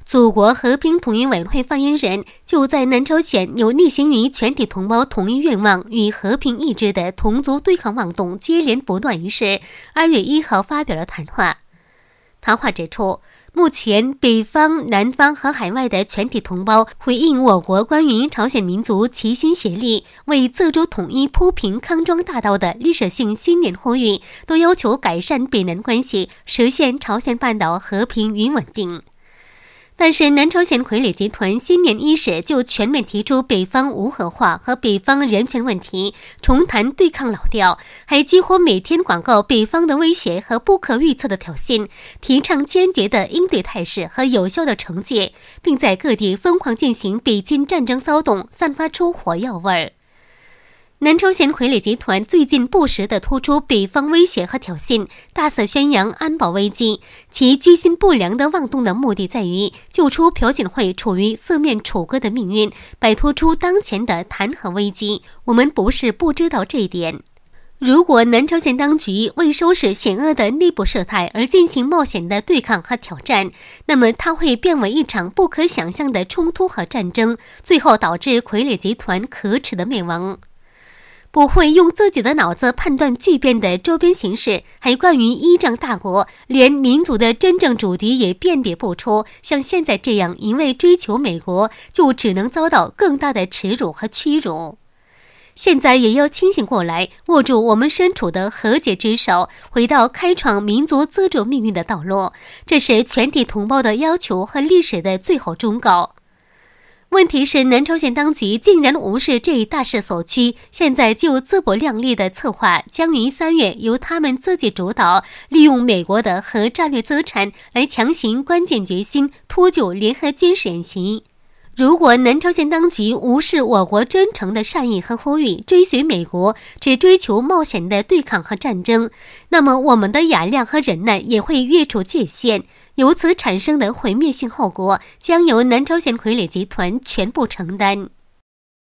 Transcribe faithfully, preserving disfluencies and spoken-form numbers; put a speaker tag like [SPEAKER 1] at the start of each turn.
[SPEAKER 1] 祖国和平统一委员会发言人就在南朝鲜有逆行于全体同胞统一愿望与和平意志的同族对抗妄动接连不断一事，二月一号发表了谈话。谈话指出，目前北方、南方和海外的全体同胞回应我国关于朝鲜民族齐心协力为自主统一铺平康庄大道的历史性新年呼吁，都要求改善北南关系，实现朝鲜半岛和平与稳定。但是南朝鲜傀儡集团新年伊始就全面提出北方无核化和北方人权问题，重谈对抗老调，还几乎每天广告北方的威胁和不可预测的挑衅，提倡坚决的应对态势和有效的惩戒，并在各地疯狂进行北京战争骚动，散发出火药味儿。南朝鲜傀儡集团最近不时地突出北方威胁和挑衅，大肆宣扬安保危机，其居心不良的妄动的目的在于救出朴槿惠处于四面楚歌的命运，摆脱出当前的弹劾危机。我们不是不知道这一点。如果南朝鲜当局为收拾险恶的内部事态而进行冒险的对抗和挑战，那么它会变为一场不可想象的冲突和战争，最后导致傀儡集团可耻的灭亡。不会用自己的脑子判断巨变的周边形势，还关于依仗大国，连民族的真正主敌也辨别不出，像现在这样一味追求美国，就只能遭到更大的耻辱和屈辱。现在也要清醒过来，握住我们身处的和解之手，回到开创民族自主命运的道路，这是全体同胞的要求和历史的最后忠告。问题是南朝鲜当局竟然无视这一大势所趋，现在就自不量力的策划将于三月由他们自己主导，利用美国的核战略资产来强行关键决心，拖就联合军事演习。如果南朝鲜当局无视我国真诚的善意和呼吁，追随美国，只追求冒险的对抗和战争，那么我们的雅量和忍耐也会越出界限，由此产生的毁灭性后果将由南朝鲜傀儡集团全部承担。